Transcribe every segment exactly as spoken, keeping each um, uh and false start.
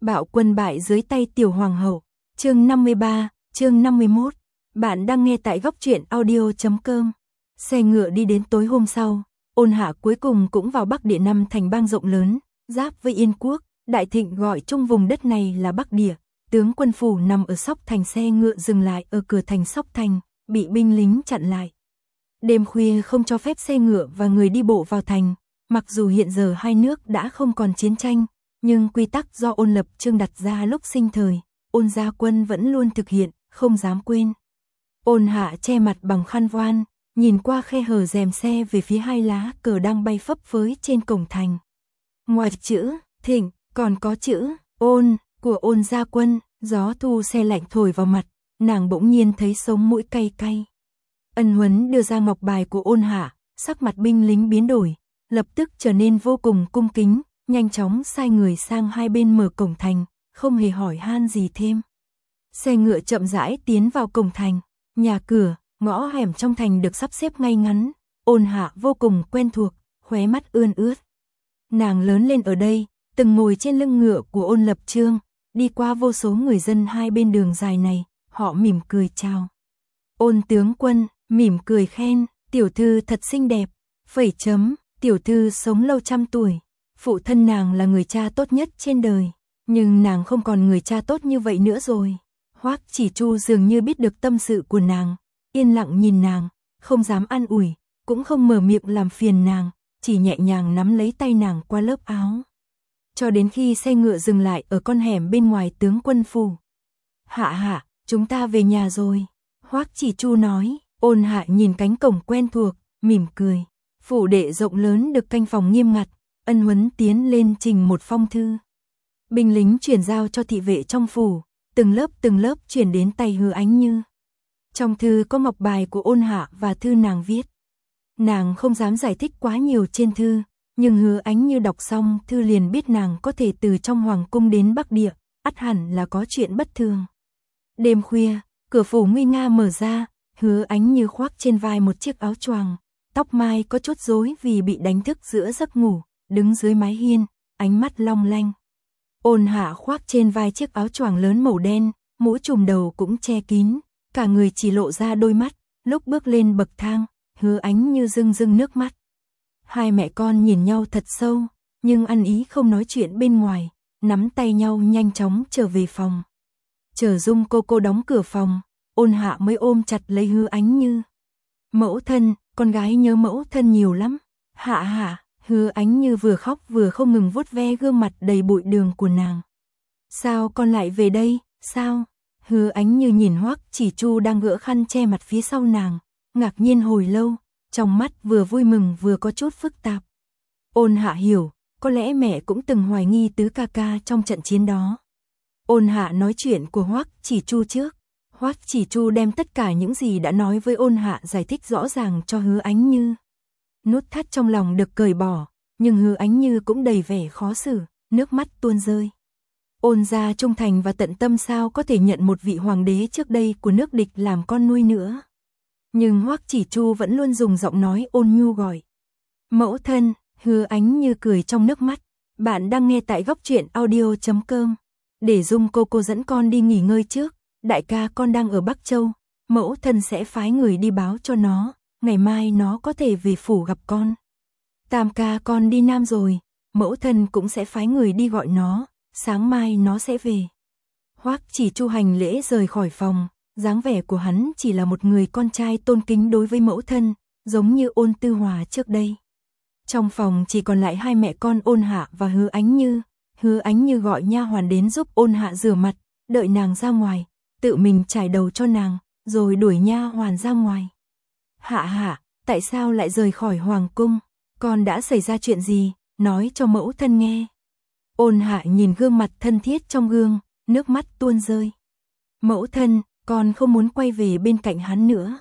Bạo quân bại dưới tay tiểu hoàng hậu. Chương năm mươi ba, chương năm mươi mốt. Bạn đang nghe tại góc truyện audio chấm com. Xe ngựa đi đến tối hôm sau, Ôn Hạ cuối cùng cũng vào Bắc Địa, năm thành bang rộng lớn, giáp với Yên quốc. Đại Thịnh gọi chung vùng đất này là Bắc Địa. Tướng quân phủ nằm ở Sóc Thành, xe ngựa dừng lại ở cửa thành Sóc Thành, bị binh lính chặn lại. Đêm khuya không cho phép xe ngựa và người đi bộ vào thành. Mặc dù hiện giờ hai nước đã không còn chiến tranh, nhưng quy tắc do Ôn Lập Chương đặt ra lúc sinh thời, Ôn gia quân vẫn luôn thực hiện, không dám quên. Ôn Hạ che mặt bằng khăn voan, nhìn qua khe hở rèm xe về phía hai lá cờ đang bay phấp phới trên cổng thành. Ngoài chữ Thịnh còn có chữ Ôn của Ôn gia quân. Gió thu se lạnh thổi vào mặt, nàng bỗng nhiên thấy sống mũi cay cay. Ân Huấn đưa ra ngọc bài của Ôn Hạ, sắc mặt binh lính biến đổi, lập tức trở nên vô cùng cung kính, nhanh chóng sai người sang hai bên mở cổng thành, không hề hỏi han gì thêm. Xe ngựa chậm rãi tiến vào cổng thành, nhà cửa, ngõ hẻm trong thành được sắp xếp ngay ngắn. Ôn Hạ vô cùng quen thuộc, khóe mắt ươn ướt. Nàng lớn lên ở đây, từng ngồi trên lưng ngựa của Ôn Lập Chương, đi qua vô số người dân hai bên đường dài này, họ mỉm cười chào. Ôn tướng quân mỉm cười khen, tiểu thư thật xinh đẹp, phẩy chấm, tiểu thư sống lâu trăm tuổi. Phụ thân nàng là người cha tốt nhất trên đời, nhưng nàng không còn người cha tốt như vậy nữa rồi. Hoắc Chỉ Chu dường như biết được tâm sự của nàng, yên lặng nhìn nàng, không dám an ủi, cũng không mở miệng làm phiền nàng, chỉ nhẹ nhàng nắm lấy tay nàng qua lớp áo. Cho đến khi xe ngựa dừng lại ở con hẻm bên ngoài tướng quân phủ. Hạ hạ, chúng ta về nhà rồi. Hoắc Chỉ Chu nói. Ôn Hạ nhìn cánh cổng quen thuộc, mỉm cười. Phủ đệ rộng lớn được canh phòng nghiêm ngặt. Ân Huấn tiến lên trình một phong thư. Binh lính chuyển giao cho thị vệ trong phủ, từng lớp từng lớp chuyển đến tay Hứa Ánh Như. Trong thư có ngọc bài của Ôn Hạ và thư nàng viết. Nàng không dám giải thích quá nhiều trên thư, nhưng Hứa Ánh Như đọc xong thư liền biết nàng có thể từ trong hoàng cung đến Bắc Địa, ắt hẳn là có chuyện bất thường. Đêm khuya, cửa phủ nguy nga mở ra, Hứa Ánh Như khoác trên vai một chiếc áo choàng, tóc mai có chút rối vì bị đánh thức giữa giấc ngủ, đứng dưới mái hiên, ánh mắt long lanh. Ôn Hạ khoác trên vai chiếc áo choàng lớn màu đen, mũ trùm đầu cũng che kín, cả người chỉ lộ ra đôi mắt. Lúc bước lên bậc thang, Hứa Ánh Như rưng rưng nước mắt. Hai mẹ con nhìn nhau thật sâu, nhưng ăn ý không nói chuyện bên ngoài, nắm tay nhau nhanh chóng trở về phòng. Chờ Dung cô cô đóng cửa phòng, Ôn Hạ mới ôm chặt lấy Hứa Ánh Như. Mẫu thân, con gái nhớ mẫu thân nhiều lắm. Hạ hạ, Hứa Ánh Như vừa khóc vừa không ngừng vuốt ve gương mặt đầy bụi đường của nàng. Sao con lại về đây, sao? Hứa Ánh Như nhìn Hoắc Chỉ Chu đang gỡ khăn che mặt phía sau nàng, ngạc nhiên hồi lâu, trong mắt vừa vui mừng vừa có chút phức tạp. Ôn Hạ hiểu, có lẽ mẹ cũng từng hoài nghi tứ ca ca trong trận chiến đó. Ôn Hạ nói chuyện của Hoắc Chỉ Chu trước. Hoắc Chỉ Chu đem tất cả những gì đã nói với Ôn Hạ giải thích rõ ràng cho Hứa Ánh Như. Nút thắt trong lòng được cởi bỏ, nhưng Hứa Ánh Như cũng đầy vẻ khó xử, nước mắt tuôn rơi. Ôn gia trung thành và tận tâm, sao có thể nhận một vị hoàng đế trước đây của nước địch làm con nuôi nữa. Nhưng Hoắc Chỉ Chu vẫn luôn dùng giọng nói ôn nhu gọi. Mẫu thân. Hứa Ánh Như cười trong nước mắt. Bạn đang nghe tại góc truyện audio chấm com. Để Dung cô cô dẫn con đi nghỉ ngơi trước. Đại ca con đang ở Bắc Châu, mẫu thân sẽ phái người đi báo cho nó, ngày mai nó có thể về phủ gặp con. Tam ca con đi Nam rồi, mẫu thân cũng sẽ phái người đi gọi nó, sáng mai nó sẽ về. Hoắc Chỉ Chu hành lễ rời khỏi phòng, dáng vẻ của hắn chỉ là một người con trai tôn kính đối với mẫu thân, giống như Ôn Tư Hòa trước đây. Trong phòng chỉ còn lại hai mẹ con Ôn Hạ và Hứa Ánh Như. Hứa Ánh Như gọi nha hoàn đến giúp Ôn Hạ rửa mặt, đợi nàng ra ngoài, tự mình chải đầu cho nàng, rồi đuổi nha hoàn ra ngoài. Hạ hạ, tại sao lại rời khỏi hoàng cung? Con đã xảy ra chuyện gì? Nói cho mẫu thân nghe. Ôn Hạ nhìn gương mặt thân thiết trong gương, nước mắt tuôn rơi. Mẫu thân, con không muốn quay về bên cạnh hắn nữa.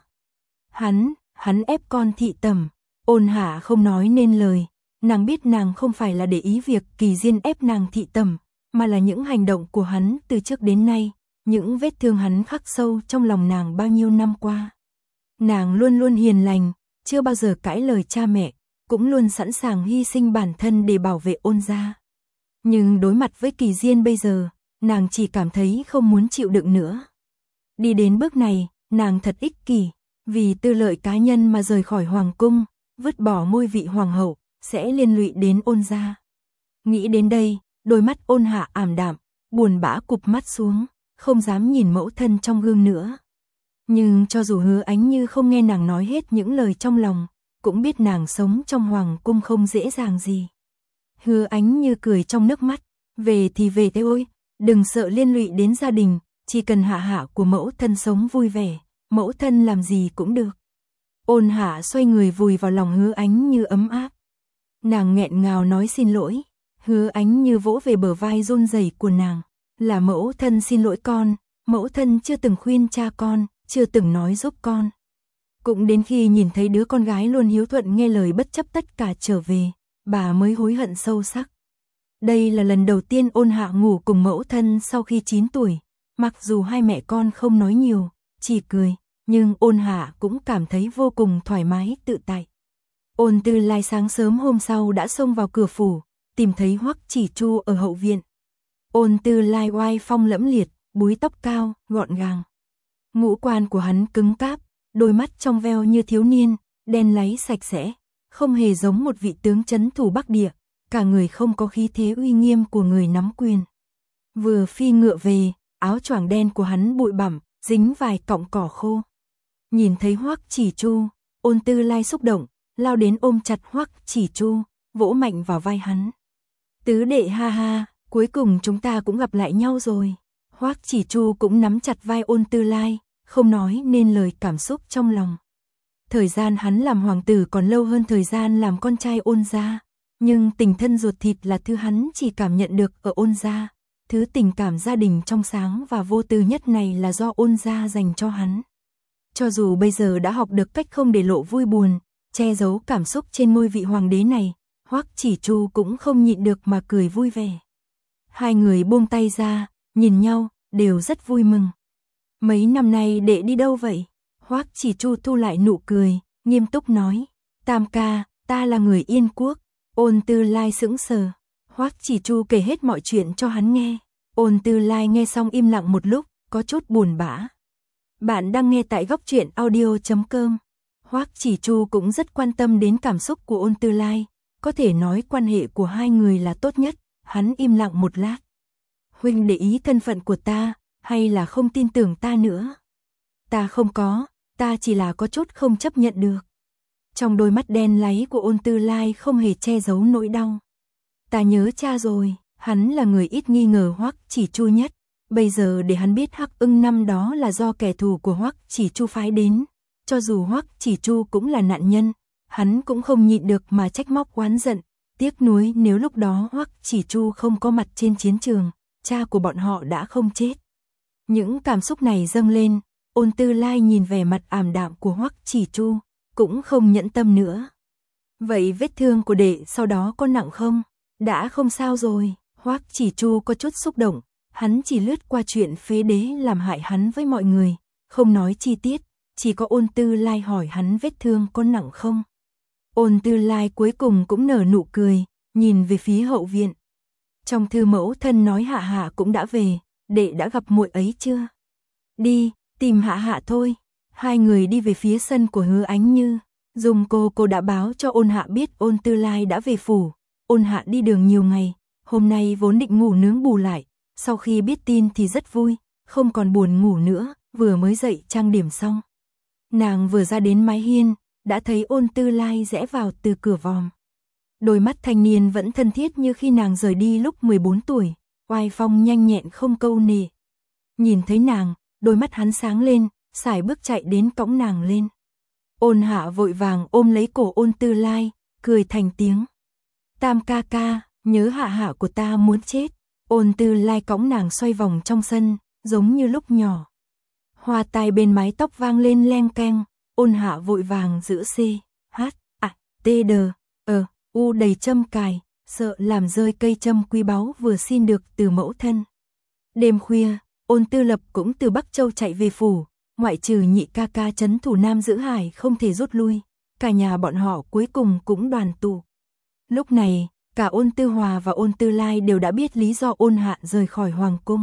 Hắn, hắn ép con thị tẩm. Ôn Hạ không nói nên lời, nàng biết nàng không phải là để ý việc Kỳ Diên ép nàng thị tẩm, mà là những hành động của hắn từ trước đến nay. Những vết thương hắn khắc sâu trong lòng nàng bao nhiêu năm qua. Nàng luôn luôn hiền lành, chưa bao giờ cãi lời cha mẹ, cũng luôn sẵn sàng hy sinh bản thân để bảo vệ Ôn gia. Nhưng đối mặt với Kỳ Diên bây giờ, nàng chỉ cảm thấy không muốn chịu đựng nữa. Đi đến bước này, nàng thật ích kỷ, vì tư lợi cá nhân mà rời khỏi hoàng cung, vứt bỏ ngôi vị hoàng hậu, sẽ liên lụy đến Ôn gia. Nghĩ đến đây, đôi mắt Ôn Hạ ảm đạm, buồn bã cụp mắt xuống, không dám nhìn mẫu thân trong gương nữa. Nhưng cho dù Hứa Ánh Như không nghe nàng nói hết những lời trong lòng, cũng biết nàng sống trong hoàng cung không dễ dàng gì. Hứa Ánh Như cười trong nước mắt, về thì về thế ôi, đừng sợ liên lụy đến gia đình, chỉ cần Hạ Hạ của mẫu thân sống vui vẻ, mẫu thân làm gì cũng được. Ôn Hạ xoay người vùi vào lòng Hứa Ánh Như ấm áp. Nàng nghẹn ngào nói xin lỗi, Hứa Ánh Như vỗ về bờ vai run rẩy của nàng, là mẫu thân xin lỗi con, mẫu thân chưa từng khuyên cha con, chưa từng nói giúp con. Cũng đến khi nhìn thấy đứa con gái luôn hiếu thuận nghe lời bất chấp tất cả trở về, bà mới hối hận sâu sắc. Đây là lần đầu tiên Ôn Hạ ngủ cùng mẫu thân sau khi chín tuổi, mặc dù hai mẹ con không nói nhiều, chỉ cười, nhưng Ôn Hạ cũng cảm thấy vô cùng thoải mái tự tại. Ôn Tư Lai sáng sớm hôm sau đã xông vào cửa phủ, tìm thấy Hoắc Chỉ Chu ở hậu viện. Ôn Tư Lai oai phong lẫm liệt, búi tóc cao, gọn gàng. Ngũ quan của hắn cứng cáp, đôi mắt trong veo như thiếu niên, đen láy sạch sẽ, không hề giống một vị tướng trấn thủ Bắc Địa, cả người không có khí thế uy nghiêm của người nắm quyền. Vừa phi ngựa về, áo choàng đen của hắn bụi bặm, dính vài cọng cỏ khô. Nhìn thấy Hoắc Chỉ Chu, Ôn Tư Lai xúc động, lao đến ôm chặt Hoắc Chỉ Chu, vỗ mạnh vào vai hắn. Tứ đệ ha ha, cuối cùng chúng ta cũng gặp lại nhau rồi. Hoắc Chỉ Chu cũng nắm chặt vai Ôn Tư Lai, không nói nên lời cảm xúc trong lòng. Thời gian hắn làm hoàng tử còn lâu hơn thời gian làm con trai Ôn gia, nhưng tình thân ruột thịt là thứ hắn chỉ cảm nhận được ở Ôn gia. Thứ tình cảm gia đình trong sáng và vô tư nhất này là do Ôn gia dành cho hắn. Cho dù bây giờ đã học được cách không để lộ vui buồn, che giấu cảm xúc trên ngôi vị hoàng đế này, Hoắc Chỉ Chu cũng không nhịn được mà cười vui vẻ. Hai người buông tay ra, nhìn nhau, đều rất vui mừng. Mấy năm nay đệ đi đâu vậy? Hoắc Chỉ Chu thu lại nụ cười, nghiêm túc nói. Tam ca, ta là người Yên Quốc. Ôn Tư Lai sững sờ. Hoắc Chỉ Chu kể hết mọi chuyện cho hắn nghe. Ôn Tư Lai nghe xong im lặng một lúc, có chút buồn bã. Bạn đang nghe tại góc truyện audio chấm com. Hoắc Chỉ Chu cũng rất quan tâm đến cảm xúc của Ôn Tư Lai, có thể nói quan hệ của hai người là tốt nhất. Hắn im lặng một lát. Huynh để ý thân phận của ta, hay là không tin tưởng ta nữa? Ta không có, ta chỉ là có chút không chấp nhận được. Trong đôi mắt đen láy của Ôn Tư Lai không hề che giấu nỗi đau. Ta nhớ cha rồi, hắn là người ít nghi ngờ Hoắc Chỉ Chu nhất. Bây giờ để hắn biết Hắc Ưng năm đó là do kẻ thù của Hoắc Chỉ Chu phái đến. Cho dù Hoắc Chỉ Chu cũng là nạn nhân, hắn cũng không nhịn được mà trách móc oán giận. Tiếc nuối nếu lúc đó Hoắc Chỉ Chu không có mặt trên chiến trường, cha của bọn họ đã không chết. Những cảm xúc này dâng lên, Ôn Tư Lai nhìn vẻ mặt ảm đạm của Hoắc Chỉ Chu, cũng không nhẫn tâm nữa. Vậy vết thương của đệ sau đó có nặng không? Đã không sao rồi. Hoắc Chỉ Chu có chút xúc động, hắn chỉ lướt qua chuyện phế đế làm hại hắn với mọi người, không nói chi tiết, chỉ có Ôn Tư Lai hỏi hắn vết thương có nặng không. Ôn Tư Lai cuối cùng cũng nở nụ cười, nhìn về phía hậu viện. Trong thư mẫu thân nói Hạ Hạ cũng đã về, đệ đã gặp muội ấy chưa? Đi, tìm Hạ Hạ thôi. Hai người đi về phía sân của Hứa Ánh Như. Dung cô cô đã báo cho Ôn Hạ biết Ôn Tư Lai đã về phủ. Ôn Hạ đi đường nhiều ngày, hôm nay vốn định ngủ nướng bù lại, sau khi biết tin thì rất vui, không còn buồn ngủ nữa, vừa mới dậy trang điểm xong. Nàng vừa ra đến mái hiên, đã thấy Ôn Tư Lai rẽ vào từ cửa vòm. Đôi mắt thanh niên vẫn thân thiết như khi nàng rời đi lúc mười bốn tuổi, oai phong nhanh nhẹn không câu nệ. Nhìn thấy nàng, đôi mắt hắn sáng lên, sải bước chạy đến cõng nàng lên. Ôn Hạ vội vàng ôm lấy cổ Ôn Tư Lai, cười thành tiếng. Tam ca ca, nhớ Hạ Hạ của ta muốn chết. Ôn Tư Lai cõng nàng xoay vòng trong sân, giống như lúc nhỏ. Hoa tai bên mái tóc vang lên leng keng, Ôn Hạ vội vàng giữ C, H, A, T, D, ờ, U đầy châm cài, sợ làm rơi cây châm quý báu vừa xin được từ mẫu thân. Đêm khuya, Ôn Tư Lập cũng từ Bắc Châu chạy về phủ, ngoại trừ nhị ca ca trấn thủ Nam Giữ Hải không thể rút lui, cả nhà bọn họ cuối cùng cũng đoàn tụ. Lúc này, Cả Ôn Tư Hòa và Ôn Tư Lai đều đã biết lý do Ôn Hạ rời khỏi hoàng cung.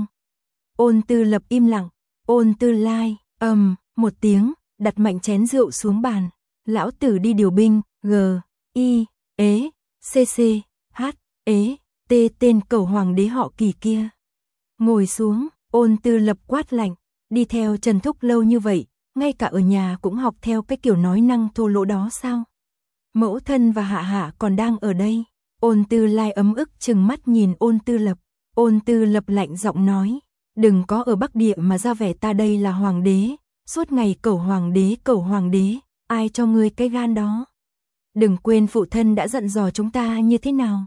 Ôn Tư Lập im lặng, Ôn Tư Lai, ầm, một tiếng, đặt mạnh chén rượu xuống bàn. Lão tử đi điều binh, G, I, ế, C C, H, ế, T tên cẩu hoàng đế họ Kỳ kia. Ngồi xuống, Ôn Tư Lập quát lạnh, đi theo Trần Thúc lâu như vậy, ngay cả ở nhà cũng học theo cái kiểu nói năng thô lỗ đó sao? Mẫu thân và Hạ Hạ còn đang ở đây. Ôn Tư Lai ấm ức trừng mắt nhìn Ôn Tư Lập. Ôn Tư Lập lạnh giọng nói, đừng có ở Bắc Địa mà ra vẻ ta đây là hoàng đế, suốt ngày cẩu hoàng đế cẩu hoàng đế, ai cho ngươi cái gan đó? Đừng quên phụ thân đã dặn dò chúng ta như thế nào.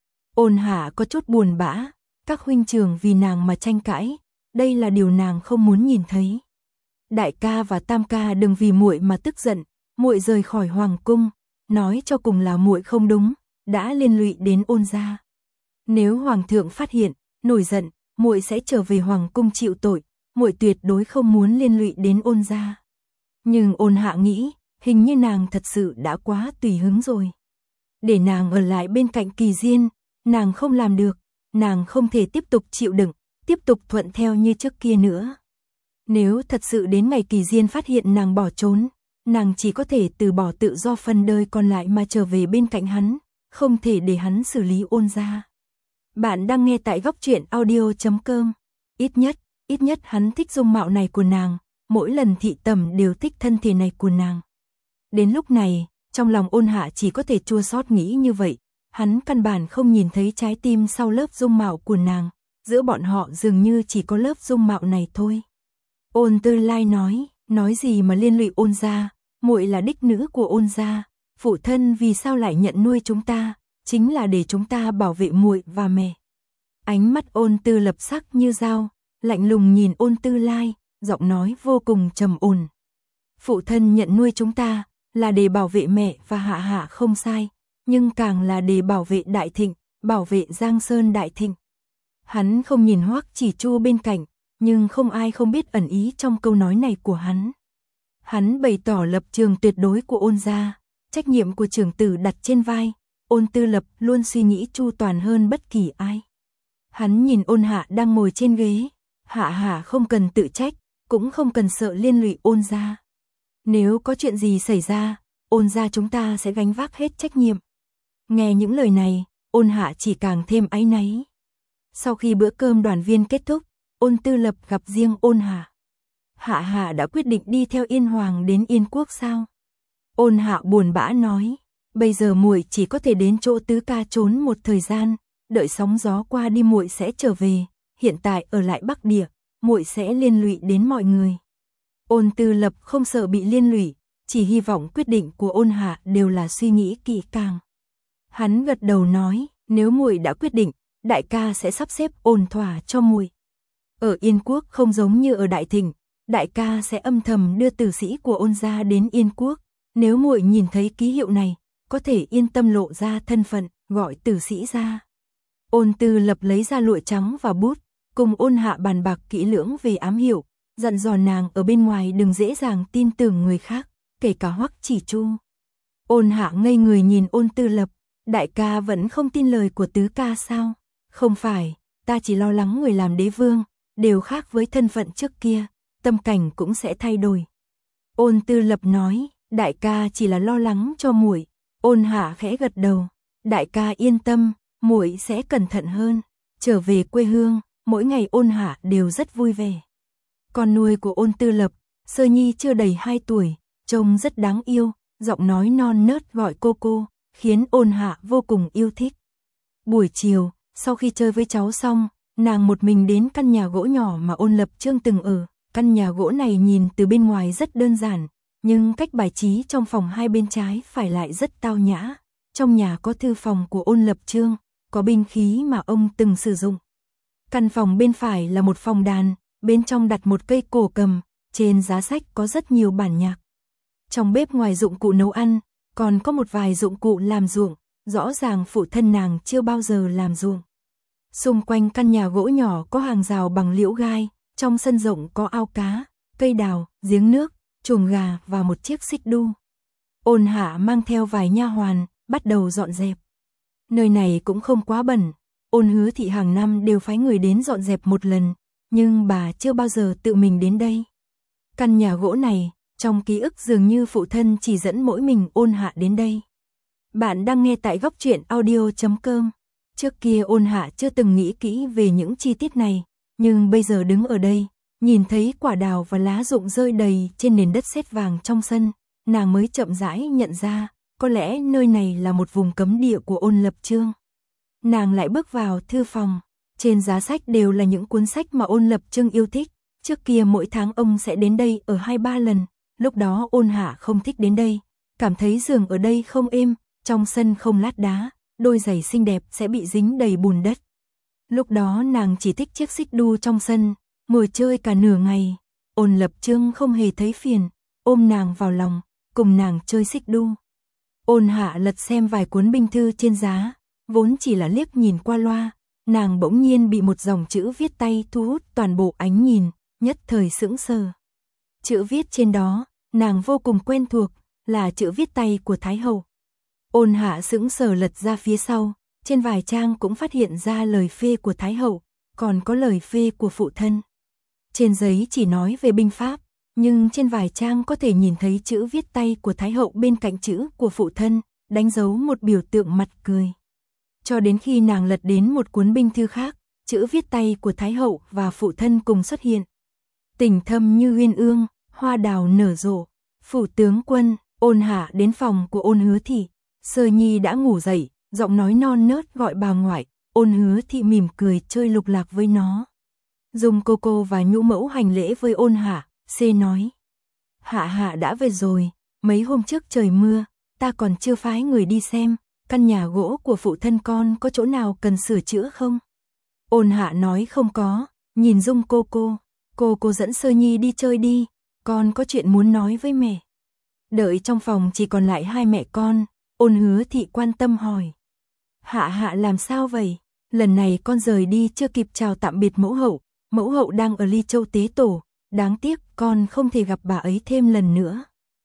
Ôn Hạ có chút buồn bã, các huynh trưởng vì nàng mà tranh cãi, đây là điều nàng không muốn nhìn thấy. Đại ca và tam ca đừng vì muội mà tức giận, muội rời khỏi hoàng cung, nói cho cùng là muội không đúng, đã liên lụy đến Ôn gia. Nếu hoàng thượng phát hiện, nổi giận, muội sẽ trở về hoàng cung chịu tội, muội tuyệt đối không muốn liên lụy đến Ôn gia. Nhưng Ôn Hạ nghĩ, hình như nàng thật sự đã quá tùy hứng rồi. Để nàng ở lại bên cạnh Kỳ Diên, nàng không làm được, nàng không thể tiếp tục chịu đựng, tiếp tục thuận theo như trước kia nữa. Nếu thật sự đến ngày Kỳ Diên phát hiện nàng bỏ trốn, nàng chỉ có thể từ bỏ tự do phần đời còn lại mà trở về bên cạnh hắn, không thể để hắn xử lý Ôn gia. Bạn đang nghe tại góc truyện audio chấm com. Ít nhất, ít nhất hắn thích dung mạo này của nàng, mỗi lần thị tẩm đều thích thân thể này của nàng. Đến lúc này, trong lòng Ôn Hạ chỉ có thể chua xót nghĩ như vậy, hắn căn bản không nhìn thấy trái tim sau lớp dung mạo của nàng, giữa bọn họ dường như chỉ có lớp dung mạo này thôi. Ôn Tư Lai nói, nói gì mà liên lụy Ôn gia, muội là đích nữ của Ôn gia, phụ thân vì sao lại nhận nuôi chúng ta, chính là để chúng ta bảo vệ muội và mẹ. Ánh mắt Ôn Tư Lập sắc như dao, lạnh lùng nhìn Ôn Tư Lai, giọng nói vô cùng trầm ổn. Phụ thân nhận nuôi chúng ta là để bảo vệ mẹ và Hạ Hạ không sai, nhưng càng là để bảo vệ Đại Thịnh, bảo vệ Giang Sơn Đại Thịnh. Hắn không nhìn Hoắc Chỉ Chu bên cạnh, nhưng không ai không biết ẩn ý trong câu nói này của hắn. Hắn bày tỏ lập trường tuyệt đối của Ôn gia, trách nhiệm của trưởng tử đặt trên vai, Ôn Tư Lập luôn suy nghĩ chu toàn hơn bất kỳ ai. Hắn nhìn Ôn Hạ đang ngồi trên ghế, Hạ Hạ không cần tự trách, cũng không cần sợ liên lụy Ôn gia. Nếu có chuyện gì xảy ra, Ôn gia chúng ta sẽ gánh vác hết trách nhiệm. Nghe những lời này, Ôn Hạ chỉ càng thêm áy náy. Sau khi bữa cơm đoàn viên kết thúc, Ôn Tư Lập gặp riêng Ôn Hạ. Hạ Hạ đã quyết định đi theo Yên Hoàng đến Yên Quốc sao? Ôn Hạ buồn bã nói, bây giờ muội chỉ có thể đến chỗ tứ ca trốn một thời gian, đợi sóng gió qua đi muội sẽ trở về, hiện tại ở lại Bắc Địa, muội sẽ liên lụy đến mọi người. Ôn Tư Lập không sợ bị liên lụy, chỉ hy vọng quyết định của Ôn Hạ đều là suy nghĩ kỹ càng. Hắn gật đầu nói, nếu muội đã quyết định, đại ca sẽ sắp xếp ổn thỏa cho muội. Ở Yên Quốc không giống như ở Đại Thịnh, đại ca sẽ âm thầm đưa tử sĩ của Ôn gia đến Yên Quốc, nếu muội nhìn thấy ký hiệu này, có thể yên tâm lộ ra thân phận, gọi tử sĩ ra. Ôn Tư Lập lấy ra lụa trắng và bút, cùng Ôn Hạ bàn bạc kỹ lưỡng về ám hiệu, dặn dò nàng ở bên ngoài đừng dễ dàng tin tưởng người khác, kể cả Hoắc Chỉ Chu. Ôn Hạ ngây người nhìn Ôn Tư Lập, đại ca vẫn không tin lời của tứ ca sao? Không phải, ta chỉ lo lắng người làm đế vương, đều khác với thân phận trước kia, tâm cảnh cũng sẽ thay đổi. Ôn Tư Lập nói, đại ca chỉ là lo lắng cho muội. Ôn Hạ khẽ gật đầu, đại ca yên tâm, muội sẽ cẩn thận hơn. Trở về quê hương, mỗi ngày Ôn Hạ đều rất vui vẻ. Con nuôi của Ôn Tư Lập, Sơ Nhi chưa đầy hai tuổi, trông rất đáng yêu, giọng nói non nớt gọi cô cô, khiến Ôn Hạ vô cùng yêu thích. Buổi chiều, sau khi chơi với cháu xong, nàng một mình đến căn nhà gỗ nhỏ mà Ôn Lập Chương từng ở. Căn nhà gỗ này nhìn từ bên ngoài rất đơn giản, nhưng cách bài trí trong phòng hai bên trái phải lại rất tao nhã. Trong nhà có thư phòng của Ôn Lập Chương, có binh khí mà ông từng sử dụng. Căn phòng bên phải là một phòng đàn, bên trong đặt một cây cổ cầm, trên giá sách có rất nhiều bản nhạc. Trong bếp ngoài dụng cụ nấu ăn, còn có một vài dụng cụ làm ruộng, rõ ràng phụ thân nàng chưa bao giờ làm ruộng. Xung quanh căn nhà gỗ nhỏ có hàng rào bằng liễu gai, trong sân rộng có ao cá, cây đào, giếng nước, chuồng gà và một chiếc xích đu. Ôn Hạ mang theo vài nha hoàn, bắt đầu dọn dẹp. Nơi này cũng không quá bẩn, Ôn Hứa Thị hàng năm đều phái người đến dọn dẹp một lần, nhưng bà chưa bao giờ tự mình đến đây. Căn nhà gỗ này, trong ký ức dường như phụ thân chỉ dẫn mỗi mình Ôn Hạ đến đây. Bạn đang nghe tại góc truyện audio chấm com. Trước kia Ôn Hạ chưa từng nghĩ kỹ về những chi tiết này, nhưng bây giờ đứng ở đây, nhìn thấy quả đào và lá rụng rơi đầy trên nền đất sét vàng trong sân, nàng mới chậm rãi nhận ra, có lẽ nơi này là một vùng cấm địa của Ôn Lập Chương. Nàng lại bước vào thư phòng, trên giá sách đều là những cuốn sách mà Ôn Lập Chương yêu thích, trước kia mỗi tháng ông sẽ đến đây ở hai ba lần, lúc đó Ôn Hạ không thích đến đây, cảm thấy giường ở đây không êm, trong sân không lát đá, đôi giày xinh đẹp sẽ bị dính đầy bùn đất. Lúc đó nàng chỉ thích chiếc xích đu trong sân, ngồi chơi cả nửa ngày. Ôn Lập Chương không hề thấy phiền, ôm nàng vào lòng, cùng nàng chơi xích đu. Ôn Hạ lật xem vài cuốn binh thư trên giá, vốn chỉ là liếc nhìn qua loa, nàng bỗng nhiên bị một dòng chữ viết tay thu hút toàn bộ ánh nhìn, nhất thời sững sờ. Chữ viết trên đó, nàng vô cùng quen thuộc, là chữ viết tay của Thái Hậu. Ôn Hạ sững sờ lật ra phía sau, trên vài trang cũng phát hiện ra lời phê của Thái Hậu, còn có lời phê của phụ thân. Trên giấy chỉ nói về binh pháp, nhưng trên vài trang có thể nhìn thấy chữ viết tay của Thái Hậu bên cạnh chữ của phụ thân, đánh dấu một biểu tượng mặt cười. Cho đến khi nàng lật đến một cuốn binh thư khác, chữ viết tay của Thái Hậu và phụ thân cùng xuất hiện. Tình thâm như uyên ương, hoa đào nở rộ, phủ tướng quân. Ôn Hạ đến phòng của Ôn Hứa Thị, Sơ Nhi đã ngủ dậy, giọng nói non nớt gọi bà ngoại. Ôn Hứa Thị mỉm cười chơi lục lạc với nó. Dung cô cô và Nhũ mẫu hành lễ với Ôn Hạ, xê nói: Hạ Hạ đã về rồi, mấy hôm trước trời mưa, ta còn chưa phái người đi xem, căn nhà gỗ của phụ thân con có chỗ nào cần sửa chữa không? Ôn Hạ nói không có, nhìn Dung cô cô, cô cô dẫn Sơ Nhi đi chơi đi, con có chuyện muốn nói với mẹ. Đợi trong phòng chỉ còn lại hai mẹ con, Ôn Hứa Thị quan tâm hỏi: Hạ Hạ làm sao vậy? Lần này con rời đi chưa kịp chào tạm biệt mẫu hậu, mẫu hậu đang ở Ly Châu tế tổ, đáng tiếc con không thể gặp bà ấy thêm lần nữa.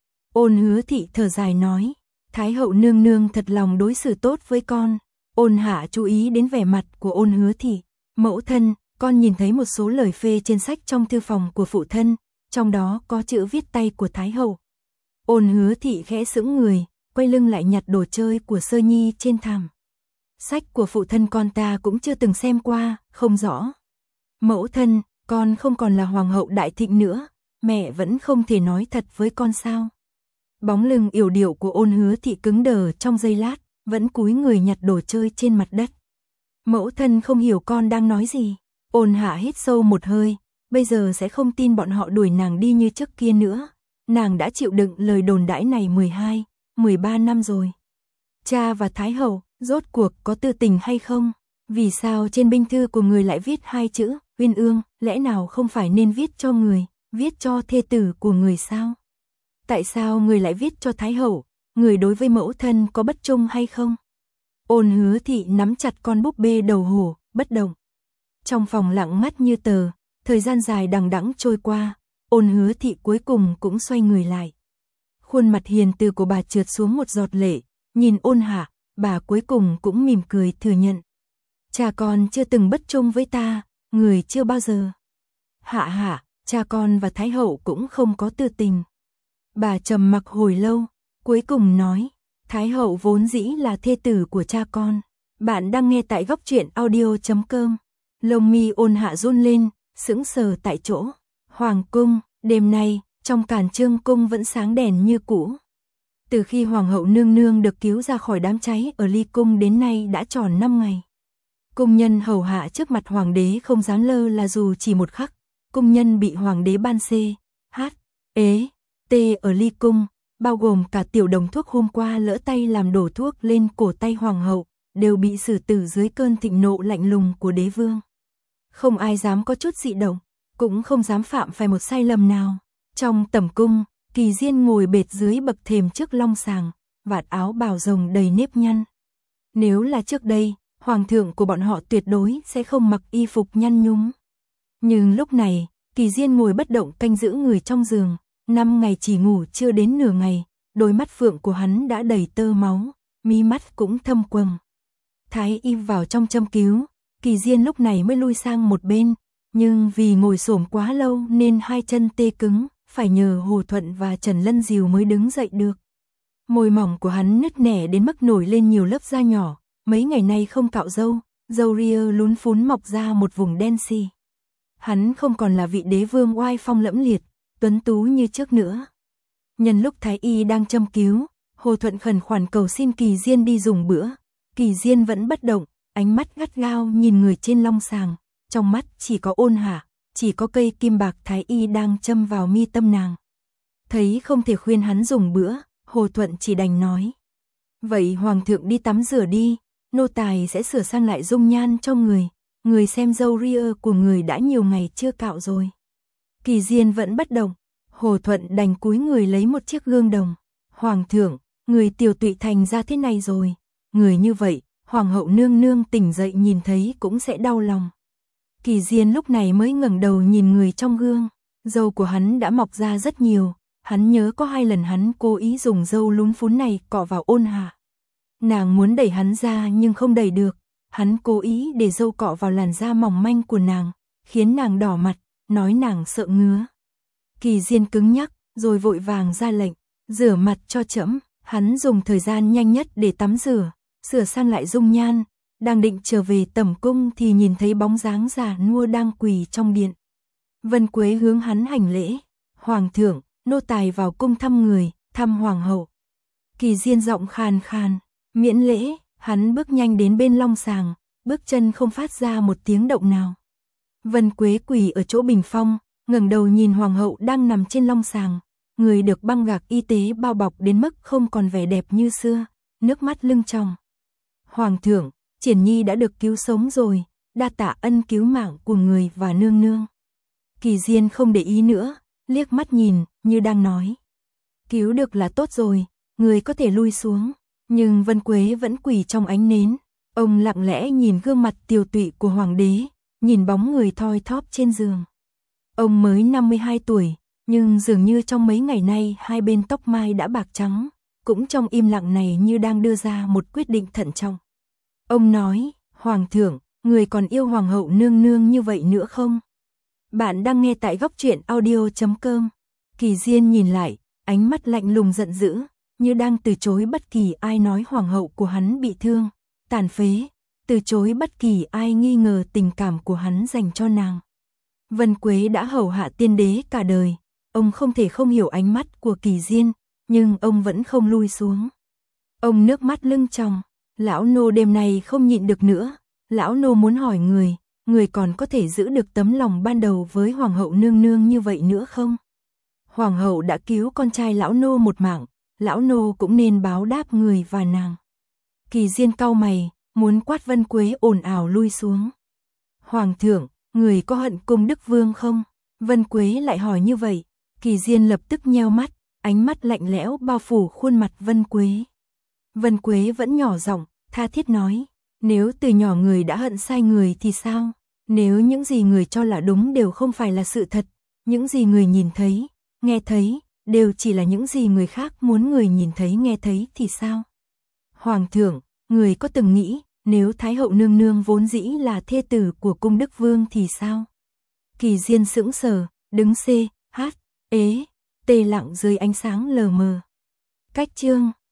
Ôn Hứa Thị thở dài nói: Thái hậu nương nương thật lòng đối xử tốt với con. Ôn Hạ chú ý đến vẻ mặt của Ôn Hứa Thị. Mẫu thân, con nhìn thấy một số lời phê trên sách trong thư phòng của phụ thân, trong đó có chữ viết tay của Thái hậu. Ôn Hứa Thị khẽ sững người, quay lưng lại nhặt đồ chơi của Sơ Nhi trên thảm. Sách của phụ thân con ta cũng chưa từng xem qua, không rõ. Mẫu thân, con không còn là hoàng hậu Đại Thịnh nữa, mẹ vẫn không thể nói thật với con sao? Bóng lưng yểu điệu của Ôn Hứa Thị cứng đờ trong giây lát, vẫn cúi người nhặt đồ chơi trên mặt đất. Mẫu thân không hiểu con đang nói gì. Ôn Hạ hít sâu một hơi, bây giờ sẽ không tin bọn họ đuổi nàng đi như trước kia nữa. Nàng đã chịu đựng lời đồn đãi này mười hai, mười ba năm rồi. Cha và Thái hậu, rốt cuộc có tư tình hay không? Vì sao trên binh thư của người lại viết hai chữ, uyên ương, lẽ nào không phải nên viết cho người, viết cho thê tử của người sao? Tại sao người lại viết cho Thái hậu, người đối với mẫu thân có bất trung hay không? Ôn Hứa Thị nắm chặt con búp bê đầu hổ, bất động. Trong phòng lặng ngắt như tờ, thời gian dài đằng đẵng trôi qua, Ôn Hứa Thị cuối cùng cũng xoay người lại. Khuôn mặt hiền từ của bà trượt xuống một giọt lệ, nhìn Ôn Hạ, bà cuối cùng cũng mỉm cười thừa nhận. Cha con chưa từng bất trung với ta, người chưa bao giờ. Hạ Hạ, cha con và Thái hậu cũng không có tư tình. Bà trầm mặc hồi lâu, cuối cùng nói, Thái hậu vốn dĩ là thê tử của cha con. Bạn đang nghe tại góc truyện audio chấm com. Lông mi Ôn Hạ run lên, sững sờ tại chỗ. Hoàng cung, đêm nay, trong Càn Chương cung vẫn sáng đèn như cũ. Từ khi hoàng hậu nương nương được cứu ra khỏi đám cháy ở Ly cung đến nay đã tròn năm ngày. Cung nhân hầu hạ trước mặt hoàng đế không dám lơ là dù chỉ một khắc. Cung nhân bị hoàng đế ban xê, hát, ế, tê ở Ly cung, bao gồm cả tiểu đồng thuốc hôm qua lỡ tay làm đổ thuốc lên cổ tay hoàng hậu, đều bị xử tử dưới cơn thịnh nộ lạnh lùng của đế vương. Không ai dám có chút dị động, cũng không dám phạm phải một sai lầm nào. Trong tẩm cung, Kỳ Diên ngồi bệt dưới bậc thềm trước long sàng, vạt áo bào rồng đầy nếp nhăn. Nếu là trước đây, hoàng thượng của bọn họ tuyệt đối sẽ không mặc y phục nhăn nhúm. Nhưng lúc này, Kỳ Diên ngồi bất động canh giữ người trong giường, năm ngày chỉ ngủ chưa đến nửa ngày, đôi mắt phượng của hắn đã đầy tơ máu, mí mắt cũng thâm quầng. Thái y vào trong châm cứu, Kỳ Diên lúc này mới lui sang một bên, nhưng vì ngồi xổm quá lâu nên hai chân tê cứng, phải nhờ Hồ Thuận và Trần Lân dìu mới đứng dậy được. Môi mỏng của hắn nứt nẻ đến mức nổi lên nhiều lớp da nhỏ, mấy ngày nay không cạo râu, râu ria lún phún mọc ra một vùng đen xì. Hắn không còn là vị đế vương oai phong lẫm liệt, tuấn tú như trước nữa. Nhân lúc Thái y đang châm cứu, Hồ Thuận khẩn khoản cầu xin Kỳ Diên đi dùng bữa. Kỳ Diên vẫn bất động, ánh mắt gắt gao nhìn người trên long sàng, trong mắt chỉ có ôn hạ, chỉ có cây kim bạc Thái y đang châm vào mi tâm nàng. Thấy không thể khuyên hắn dùng bữa, Hồ Thuận chỉ đành nói: "Vậy Hoàng thượng đi tắm rửa đi, nô tài sẽ sửa sang lại dung nhan cho người, người xem râu ria của người đã nhiều ngày chưa cạo rồi." Kỳ Diên vẫn bất động, Hồ Thuận đành cúi người lấy một chiếc gương đồng. "Hoàng thượng, người tiểu tụy thành ra thế này rồi, người như vậy, Hoàng hậu nương nương tỉnh dậy nhìn thấy cũng sẽ đau lòng." Kỳ Diên lúc này mới ngẩng đầu nhìn người trong gương, râu của hắn đã mọc ra rất nhiều, hắn nhớ có hai lần hắn cố ý dùng râu lún phún này cọ vào ôn hạ. Nàng muốn đẩy hắn ra nhưng không đẩy được, hắn cố ý để râu cọ vào làn da mỏng manh của nàng, khiến nàng đỏ mặt, nói nàng sợ ngứa. Kỳ Diên cứng nhắc, rồi vội vàng ra lệnh: "Rửa mặt cho trẫm." Hắn dùng thời gian nhanh nhất để tắm rửa, sửa sang lại dung nhan, đang định trở về tẩm cung thì nhìn thấy bóng dáng già nua đang quỳ trong điện. Vân Quế hướng hắn hành lễ: "Hoàng thượng, nô tài vào cung thăm người, thăm hoàng hậu." Kỳ Diên giọng khàn khàn: "Miễn lễ." Hắn bước nhanh đến bên long sàng, bước chân không phát ra một tiếng động nào. Vân Quế quỳ ở chỗ bình phong, ngẩng đầu nhìn hoàng hậu đang nằm trên long sàng, người được băng gạc y tế bao bọc đến mức không còn vẻ đẹp như xưa, nước mắt lưng tròng. "Hoàng thượng, Triển Nhi đã được cứu sống rồi, đa tạ ân cứu mạng của người và nương nương." Kỳ Diên không để ý nữa, liếc mắt nhìn, như đang nói: "Cứu được là tốt rồi, người có thể lui xuống." Nhưng Vân Quế vẫn quỳ trong ánh nến, ông lặng lẽ nhìn gương mặt tiều tụy của hoàng đế, nhìn bóng người thoi thóp trên giường. Ông mới năm mươi hai tuổi, nhưng dường như trong mấy ngày nay hai bên tóc mai đã bạc trắng, cũng trong im lặng này như đang đưa ra một quyết định thận trọng. Ông nói: "Hoàng thượng, người còn yêu hoàng hậu nương nương như vậy nữa không?" Bạn đang nghe tại góc truyện audio chấm com. Kỳ Diên nhìn lại, ánh mắt lạnh lùng giận dữ, như đang từ chối bất kỳ ai nói hoàng hậu của hắn bị thương, tàn phế, từ chối bất kỳ ai nghi ngờ tình cảm của hắn dành cho nàng. Vân Quế đã hầu hạ tiên đế cả đời, ông không thể không hiểu ánh mắt của Kỳ Diên, nhưng ông vẫn không lui xuống. Ông nước mắt lưng tròng: "Lão nô đêm nay không nhịn được nữa, lão nô muốn hỏi người, người còn có thể giữ được tấm lòng ban đầu với hoàng hậu nương nương như vậy nữa không? Hoàng hậu đã cứu con trai lão nô một mạng, lão nô cũng nên báo đáp người và nàng." Kỳ Diên cau mày, muốn quát Vân Quế ồn ào lui xuống. "Hoàng thượng, người có hận cung đức vương không?" Vân Quế lại hỏi như vậy. Kỳ Diên lập tức nheo mắt, ánh mắt lạnh lẽo bao phủ khuôn mặt Vân Quế. Vân Quế vẫn nhỏ giọng, tha thiết nói: "Nếu từ nhỏ người đã hận sai người thì sao? Nếu những gì người cho là đúng đều không phải là sự thật, những gì người nhìn thấy, nghe thấy, đều chỉ là những gì người khác muốn người nhìn thấy nghe thấy thì sao? Hoàng thượng, người có từng nghĩ, nếu Thái hậu nương nương vốn dĩ là thê tử của cung đức vương thì sao?" Kỳ Diên sững sờ, đứng c, h, ế, tê lặng dưới ánh sáng lờ mờ. Cách chương